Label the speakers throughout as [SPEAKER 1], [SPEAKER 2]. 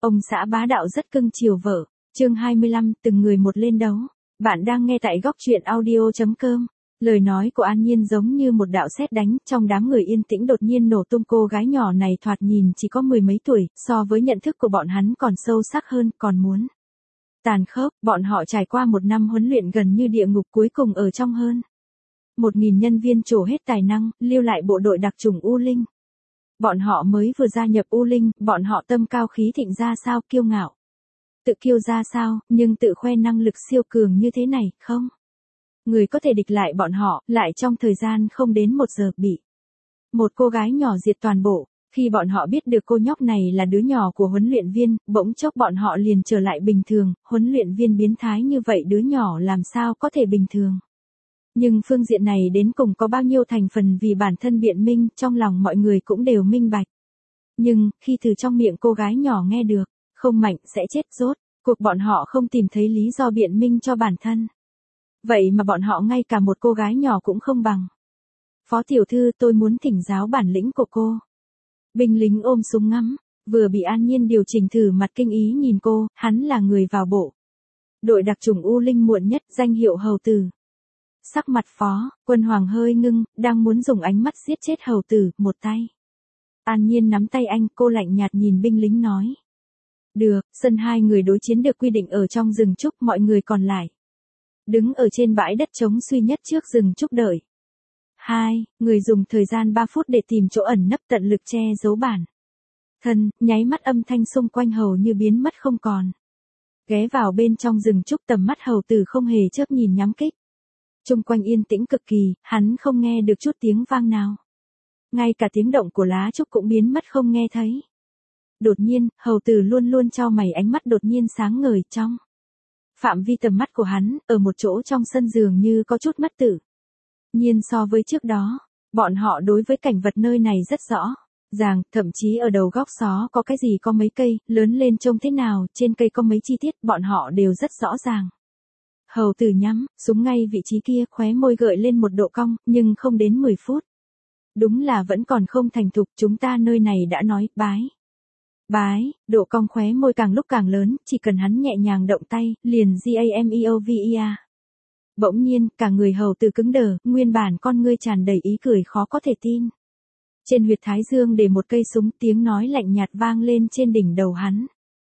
[SPEAKER 1] Ông xã bá đạo rất cưng chiều vợ. Chương 25, từng người một lên đấu. Bạn đang nghe tại góc truyện audio.com. Lời nói của An Nhiên giống như một đạo sét đánh, trong đám người yên tĩnh đột nhiên nổ tung. Cô gái nhỏ này thoạt nhìn chỉ có mười mấy tuổi, so với nhận thức của bọn hắn còn sâu sắc hơn, còn muốn tàn khốc. Bọn họ trải qua một năm huấn luyện gần như địa ngục, cuối cùng ở trong hơn 1.000 nhân viên trổ hết tài năng, lưu lại bộ đội đặc chủng U Linh. Bọn họ mới vừa gia nhập U Linh, bọn họ tâm cao khí thịnh ra sao, kiêu ngạo tự kiêu ra sao, nhưng tự khoe năng lực siêu cường như thế này, không người có thể địch lại bọn họ, lại trong thời gian không đến 1 giờ bị một cô gái nhỏ diệt toàn bộ. Khi bọn họ biết được cô nhóc này là đứa nhỏ của huấn luyện viên, bỗng chốc bọn họ liền trở lại bình thường. Huấn luyện viên biến thái như vậy đứa nhỏ làm sao có thể bình thường. Nhưng phương diện này đến cùng có bao nhiêu thành phần vì bản thân biện minh, trong lòng mọi người cũng đều minh bạch. Nhưng, khi từ trong miệng cô gái nhỏ nghe được, không mạnh sẽ chết rốt, cuộc bọn họ không tìm thấy lý do biện minh cho bản thân. Vậy mà bọn họ ngay cả một cô gái nhỏ cũng không bằng. Phó tiểu thư, tôi muốn thỉnh giáo bản lĩnh của cô. Binh lính ôm súng ngắm, vừa bị An Nhiên điều chỉnh thử mặt kinh ý nhìn cô, hắn là người vào bộ đội đặc chủng U Linh muộn nhất, danh hiệu hầu tử. Sắc mặt Phó Quân Hoàng hơi ngưng, đang muốn dùng ánh mắt giết chết hầu tử, một tay An Nhiên nắm tay anh, cô lạnh nhạt nhìn binh lính nói. Được, sân hai người đối chiến được quy định ở trong rừng trúc, mọi người còn lại đứng ở trên bãi đất trống duy nhất trước rừng trúc đợi. Người dùng thời gian 3 phút để tìm chỗ ẩn nấp, tận lực che giấu bản thân, nháy mắt âm thanh xung quanh hầu như biến mất không còn. Ghé vào bên trong rừng trúc, tầm mắt hầu tử không hề chớp nhìn nhắm kích. Chung quanh yên tĩnh cực kỳ, hắn không nghe được chút tiếng vang nào. Ngay cả tiếng động của lá trúc cũng biến mất không nghe thấy. Đột nhiên, hầu tử luôn luôn chau mày, ánh mắt đột nhiên sáng ngời. Trong phạm vi tầm mắt của hắn, ở một chỗ trong sân dường như có chút mất tự nhiên so với trước đó. Bọn họ đối với cảnh vật nơi này rất rõ ràng, thậm chí ở đầu góc xó có cái gì, có mấy cây, lớn lên trông thế nào, trên cây có mấy chi tiết, bọn họ đều rất rõ ràng. Hầu tử nhắm súng ngay vị trí kia, khóe môi gợi lên một độ cong, nhưng không đến 10 phút. Đúng là vẫn còn không thành thục, chúng ta nơi này đã nói, bái, độ cong khóe môi càng lúc càng lớn, chỉ cần hắn nhẹ nhàng động tay, liền GAMEOVEA. Bỗng nhiên, cả người hầu tử cứng đờ, nguyên bản con ngươi tràn đầy ý cười khó có thể tin. Trên huyệt thái dương để một cây súng, tiếng nói lạnh nhạt vang lên trên đỉnh đầu hắn.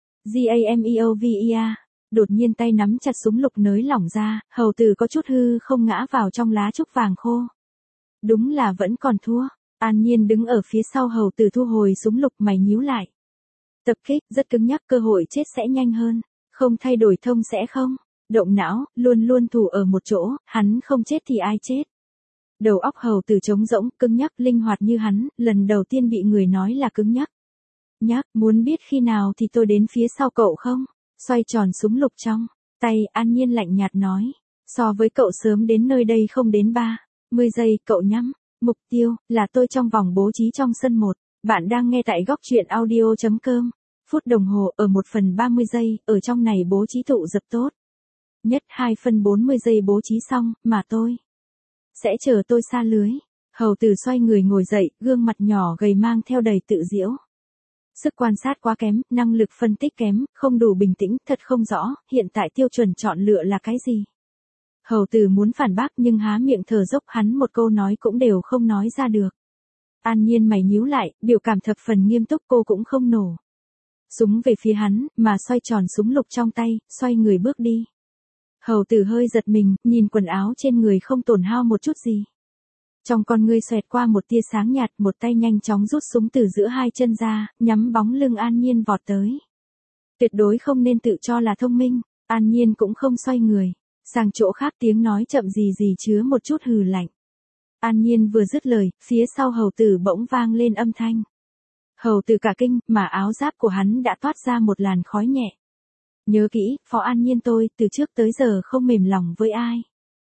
[SPEAKER 1] GAMEOVEA. Đột nhiên tay nắm chặt súng lục nới lỏng ra, hầu tử có chút hư không ngã vào trong lá trúc vàng khô. Đúng là vẫn còn thua. An Nhiên đứng ở phía sau hầu tử thu hồi súng lục, mày nhíu lại. Tập kích rất cứng nhắc, cơ hội chết sẽ nhanh hơn. Không thay đổi thông sẽ không động não, luôn luôn thủ ở một chỗ, hắn không chết thì ai chết. Đầu óc hầu tử trống rỗng, cứng nhắc, linh hoạt như hắn, lần đầu tiên bị người nói là cứng nhắc. Muốn biết khi nào thì tôi đến phía sau cậu không? Xoay tròn súng lục trong tay, An Nhiên lạnh nhạt nói. So với cậu sớm đến nơi đây không đến 30 giây, cậu nhắm mục tiêu là tôi trong vòng bố trí trong sân 1. Bạn đang nghe tại góc truyện audio.com. Phút đồng hồ, ở 1/30 giây, ở trong này bố trí tụ dập tốt nhất 2/40 giây bố trí xong, mà tôi sẽ chờ tôi xa lưới. Hầu tử xoay người ngồi dậy, gương mặt nhỏ gầy mang theo đầy tự giễu. Sức quan sát quá kém, năng lực phân tích kém, không đủ bình tĩnh, thật không rõ, hiện tại tiêu chuẩn chọn lựa là cái gì. Hầu tử muốn phản bác nhưng há miệng thở dốc, hắn một câu nói cũng đều không nói ra được. An Nhiên mày nhíu lại, biểu cảm thập phần nghiêm túc, cô cũng không nổ súng về phía hắn, mà xoay tròn súng lục trong tay, xoay người bước đi. Hầu tử hơi giật mình, nhìn quần áo trên người không tổn hao một chút gì. Trong con ngươi xoẹt qua một tia sáng nhạt, một tay nhanh chóng rút súng từ giữa hai chân ra, nhắm bóng lưng An Nhiên vọt tới. Tuyệt đối không nên tự cho là thông minh. An Nhiên cũng không xoay người sang chỗ khác, tiếng nói chậm gì gì chứa một chút hừ lạnh. An Nhiên vừa dứt lời, phía sau hầu tử bỗng vang lên âm thanh. Hầu tử cả kinh, mà áo giáp của hắn đã toát ra một làn khói nhẹ. Nhớ kỹ, Phó An Nhiên tôi, từ trước tới giờ không mềm lòng với ai.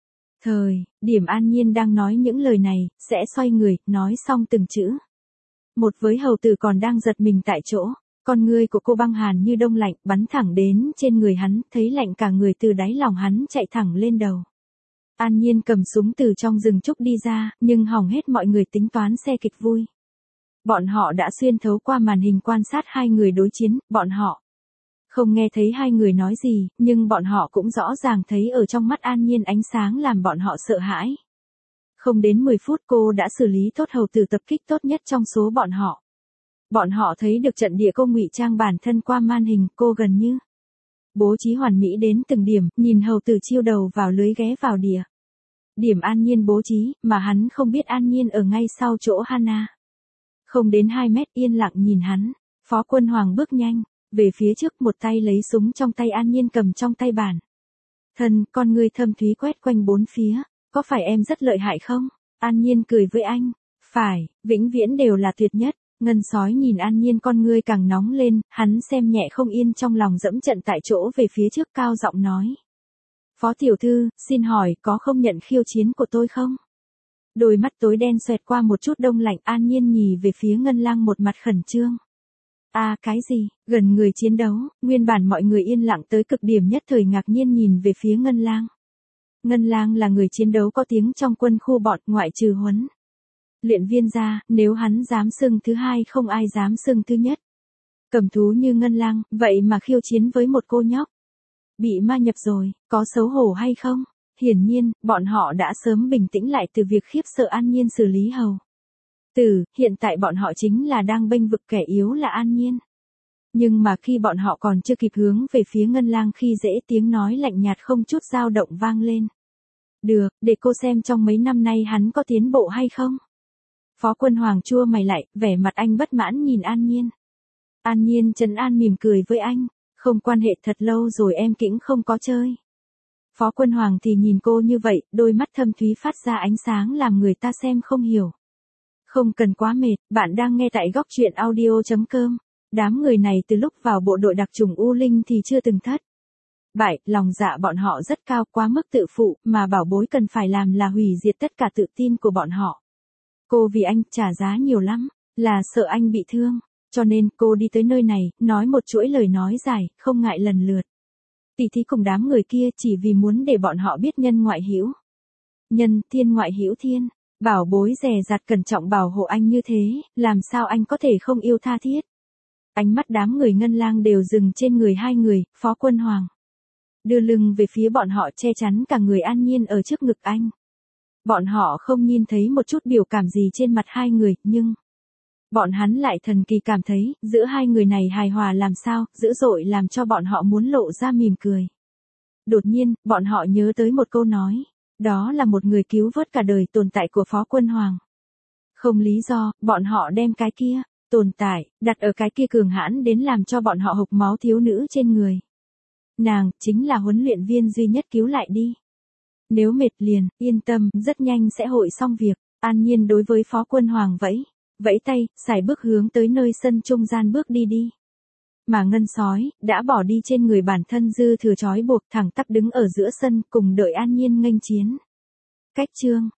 [SPEAKER 1] Điểm An Nhiên đang nói những lời này, sẽ xoay người, nói xong từng chữ một với hầu tử còn đang giật mình tại chỗ. Con ngươi của cô băng hàn như đông lạnh, bắn thẳng đến trên người hắn, thấy lạnh cả người, từ đáy lòng hắn chạy thẳng lên đầu. An Nhiên cầm súng từ trong rừng trúc đi ra, nhưng hỏng hết mọi người tính toán xe kịch vui. Bọn họ đã xuyên thấu qua màn hình quan sát hai người đối chiến, bọn họ Không nghe thấy hai người nói gì, nhưng bọn họ cũng rõ ràng thấy ở trong mắt An Nhiên ánh sáng làm bọn họ sợ hãi. Không đến 10 phút cô đã xử lý tốt hầu tử tập kích tốt nhất trong số bọn họ. Bọn họ thấy được trận địa cô ngụy trang bản thân qua màn hình, cô gần như bố trí hoàn mỹ đến từng điểm, nhìn hầu tử chiêu đầu vào lưới ghé vào địa điểm An Nhiên bố trí, mà hắn không biết An Nhiên ở ngay sau chỗ Hana. Không đến 2 mét yên lặng nhìn hắn, Phó Quân Hoàng bước nhanh về phía trước, một tay lấy súng trong tay An Nhiên cầm trong tay bản thân, con ngươi thâm thúy quét quanh bốn phía, có phải em rất lợi hại không? An Nhiên cười với anh, phải, vĩnh viễn đều là tuyệt nhất. Ngân sói nhìn An Nhiên con ngươi càng nóng lên, hắn xem nhẹ không yên trong lòng dẫm trận tại chỗ về phía trước cao giọng nói. Phó tiểu thư, xin hỏi có không nhận khiêu chiến của tôi không? Đôi mắt tối đen xoẹt qua một chút đông lạnh, An Nhiên nhì về phía Ngân Lang một mặt khẩn trương. Cái gì? Gần người chiến đấu, nguyên bản mọi người yên lặng tới cực điểm nhất thời ngạc nhiên nhìn về phía Ngân Lang. Ngân Lang là người chiến đấu có tiếng trong quân khu bọn, ngoại trừ huấn luyện viên ra, nếu hắn dám xưng thứ hai không ai dám xưng thứ nhất. Cầm thú như Ngân Lang, vậy mà khiêu chiến với một cô nhóc. Bị ma nhập rồi, có xấu hổ hay không? Hiển nhiên, bọn họ đã sớm bình tĩnh lại từ việc khiếp sợ An Nhiên xử lý hầu tử, hiện tại bọn họ chính là đang bênh vực kẻ yếu là An Nhiên. Nhưng mà khi bọn họ còn chưa kịp hướng về phía Ngân Lang khi dễ, tiếng nói lạnh nhạt không chút dao động vang lên. Được, để cô xem trong mấy năm nay hắn có tiến bộ hay không. Phó Quân Hoàng chua mày lại, vẻ mặt anh bất mãn nhìn An Nhiên. An Nhiên trấn an mỉm cười với anh, không quan hệ, thật lâu rồi em cũng không có chơi. Phó Quân Hoàng thì nhìn cô như vậy, đôi mắt thâm thúy phát ra ánh sáng làm người ta xem không hiểu. Không cần quá mệt, bạn đang nghe tại góc truyện audio.com. Đám người này từ lúc vào bộ đội đặc chủng U Linh thì chưa từng thất bại, lòng dạ bọn họ rất cao, quá mức tự phụ, mà bảo bối cần phải làm là hủy diệt tất cả tự tin của bọn họ. Cô vì anh trả giá nhiều lắm, là sợ anh bị thương, cho nên cô đi tới nơi này, nói một chuỗi lời nói dài, không ngại lần lượt tỉ thí cùng đám người kia, chỉ vì muốn để bọn họ biết nhân ngoại hữu nhân, thiên ngoại hữu thiên. Bảo bối dè dặt cẩn trọng bảo hộ anh như thế, làm sao anh có thể không yêu tha thiết. Ánh mắt đám người Ngân Lang đều dừng trên người hai người, Phó Quân Hoàng đưa lưng về phía bọn họ, che chắn cả người An Nhiên ở trước ngực anh. Bọn họ không nhìn thấy một chút biểu cảm gì trên mặt hai người, nhưng bọn hắn lại thần kỳ cảm thấy, giữa hai người này hài hòa làm sao, dữ dội làm cho bọn họ muốn lộ ra mỉm cười. Đột nhiên, bọn họ nhớ tới một câu nói. Đó là một người cứu vớt cả đời tồn tại của Phó Quân Hoàng. Không lý do, bọn họ đem cái kia tồn tại đặt ở cái kia cường hãn đến làm cho bọn họ hộc máu thiếu nữ trên người. Nàng chính là huấn luyện viên duy nhất cứu lại đi. Nếu mệt liền, yên tâm, rất nhanh sẽ hội xong việc. An Nhiên đối với Phó Quân Hoàng vẫy tay, sải bước hướng tới nơi sân trung gian bước đi. Mà Ngân sói đã bỏ đi trên người bản thân dư thừa trói buộc, thẳng tắp đứng ở giữa sân cùng đợi An Nhiên nghênh chiến. Cách chương